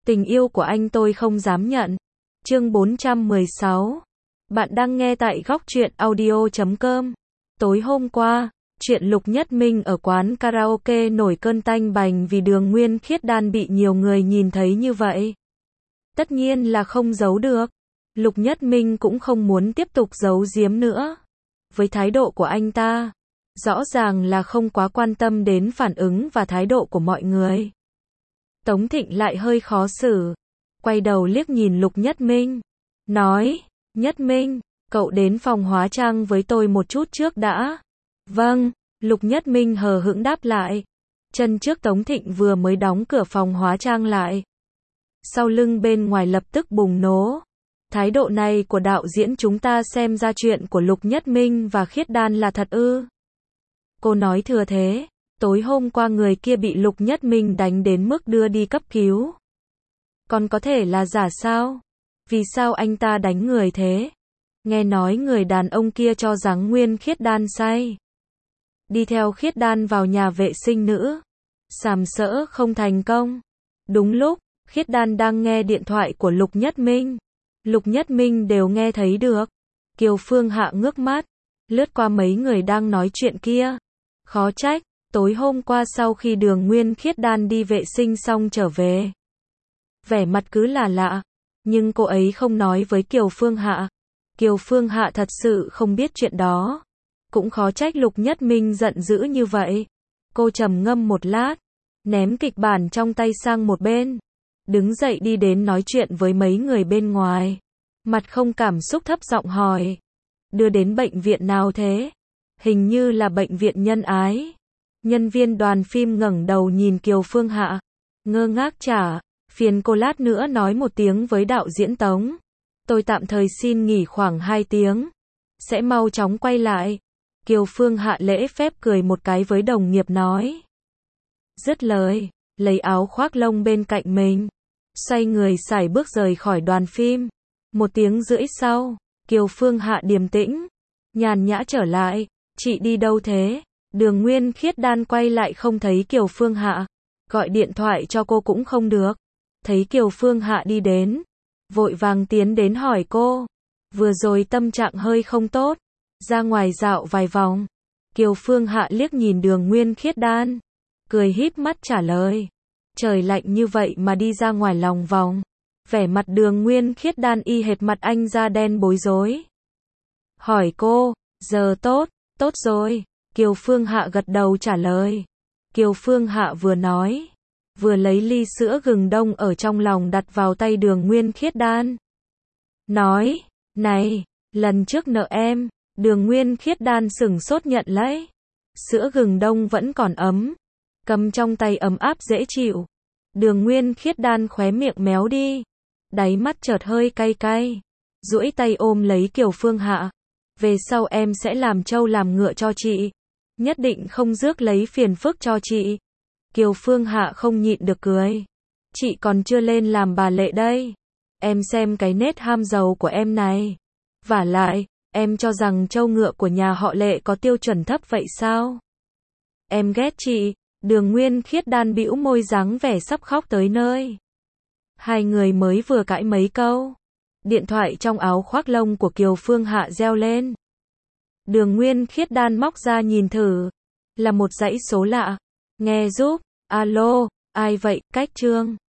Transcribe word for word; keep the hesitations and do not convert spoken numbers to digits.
Tình yêu của anh tôi không dám nhận. Chương bốn trăm mười sáu. Bạn đang nghe tại góc truyện audio chấm com. Tối hôm qua, chuyện Lục Nhất Minh ở quán karaoke nổi cơn tanh bành vì Đường Nguyên Khiết Đan bị nhiều người nhìn thấy như vậy. Tất nhiên là không giấu được. Lục Nhất Minh cũng không muốn tiếp tục giấu giếm nữa. Với thái độ của anh ta, rõ ràng là không quá quan tâm đến phản ứng và thái độ của mọi người. Tống Thịnh lại hơi khó xử, quay đầu liếc nhìn Lục Nhất Minh, nói, Nhất Minh, cậu đến phòng hóa trang với tôi một chút trước đã. Vâng, Lục Nhất Minh hờ hững đáp lại. Chân trước Tống Thịnh vừa mới đóng cửa phòng hóa trang lại. Sau lưng bên ngoài lập tức bùng nổ. Thái độ này của đạo diễn chúng ta xem ra chuyện của Lục Nhất Minh và Khiết Đan là thật ư? Cô nói thừa thế. Tối hôm qua người kia bị Lục Nhất Minh đánh đến mức đưa đi cấp cứu. Còn có thể là giả sao? Vì sao anh ta đánh người thế? Nghe nói người đàn ông kia cho rằng Nguyên Khiết Đan say. Đi theo Khiết Đan vào nhà vệ sinh nữ. Sàm sỡ không thành công. Đúng lúc, Khiết Đan đang nghe điện thoại của Lục Nhất Minh. Lục Nhất Minh đều nghe thấy được. Kiều Phương Hạ ngước mắt, lướt qua mấy người đang nói chuyện kia. Khó trách. Tối hôm qua sau khi Đường Nguyên Khiết Đan đi vệ sinh xong trở về, vẻ mặt cứ là lạ, nhưng cô ấy không nói với Kiều Phương Hạ. Kiều Phương Hạ thật sự không biết chuyện đó. Cũng khó trách Lục Nhất Minh giận dữ như vậy. Cô trầm ngâm một lát, ném kịch bản trong tay sang một bên, đứng dậy đi đến nói chuyện với mấy người bên ngoài. Mặt không cảm xúc thấp giọng hỏi, đưa đến bệnh viện nào thế? Hình như là bệnh viện Nhân Ái. Nhân viên đoàn phim ngẩng đầu nhìn Kiều Phương Hạ, ngơ ngác trả, phiền cô lát nữa nói một tiếng với đạo diễn Tống. Tôi tạm thời xin nghỉ khoảng hai tiếng, sẽ mau chóng quay lại. Kiều Phương Hạ lễ phép cười một cái với đồng nghiệp nói. Dứt lời, lấy áo khoác lông bên cạnh mình, xoay người sải bước rời khỏi đoàn phim. Một tiếng rưỡi sau, Kiều Phương Hạ điềm tĩnh, nhàn nhã trở lại. Chị đi đâu thế? Đường Nguyên Khiết Đan quay lại không thấy Kiều Phương Hạ, gọi điện thoại cho cô cũng không được. Thấy Kiều Phương Hạ đi đến, vội vàng tiến đến hỏi cô. Vừa rồi tâm trạng hơi không tốt, ra ngoài dạo vài vòng. Kiều Phương Hạ liếc nhìn Đường Nguyên Khiết Đan, cười híp mắt trả lời. Trời lạnh như vậy mà đi ra ngoài lòng vòng. Vẻ mặt Đường Nguyên Khiết Đan y hệt mặt anh da đen bối rối. Hỏi cô, giờ tốt, tốt rồi. Kiều Phương Hạ gật đầu trả lời. Kiều Phương Hạ vừa nói, vừa lấy ly sữa gừng đông ở trong lòng đặt vào tay Đường Nguyên Khiết Đan. Nói, này, lần trước nợ em. Đường Nguyên Khiết Đan sửng sốt nhận lấy. Sữa gừng đông vẫn còn ấm, cầm trong tay ấm áp dễ chịu. Đường Nguyên Khiết Đan khóe miệng méo đi, đáy mắt chợt hơi cay cay, duỗi tay ôm lấy Kiều Phương Hạ. Về sau em sẽ làm trâu làm ngựa cho chị, nhất định không rước lấy phiền phức cho chị. Kiều Phương Hạ không nhịn được cười. Chị còn chưa lên làm bà Lệ đây. Em xem cái nết ham giàu của em này. Vả lại, em cho rằng trâu ngựa của nhà họ Lệ có tiêu chuẩn thấp vậy sao? Em ghét chị. Đường Nguyên Khiết Đan bĩu môi dáng vẻ sắp khóc tới nơi. Hai người mới vừa cãi mấy câu, điện thoại trong áo khoác lông của Kiều Phương Hạ reo lên. Đường Nguyên Khiết Đan móc ra nhìn thử, là một dãy số lạ. Nghe giúp, alo, ai vậy, cách Trương.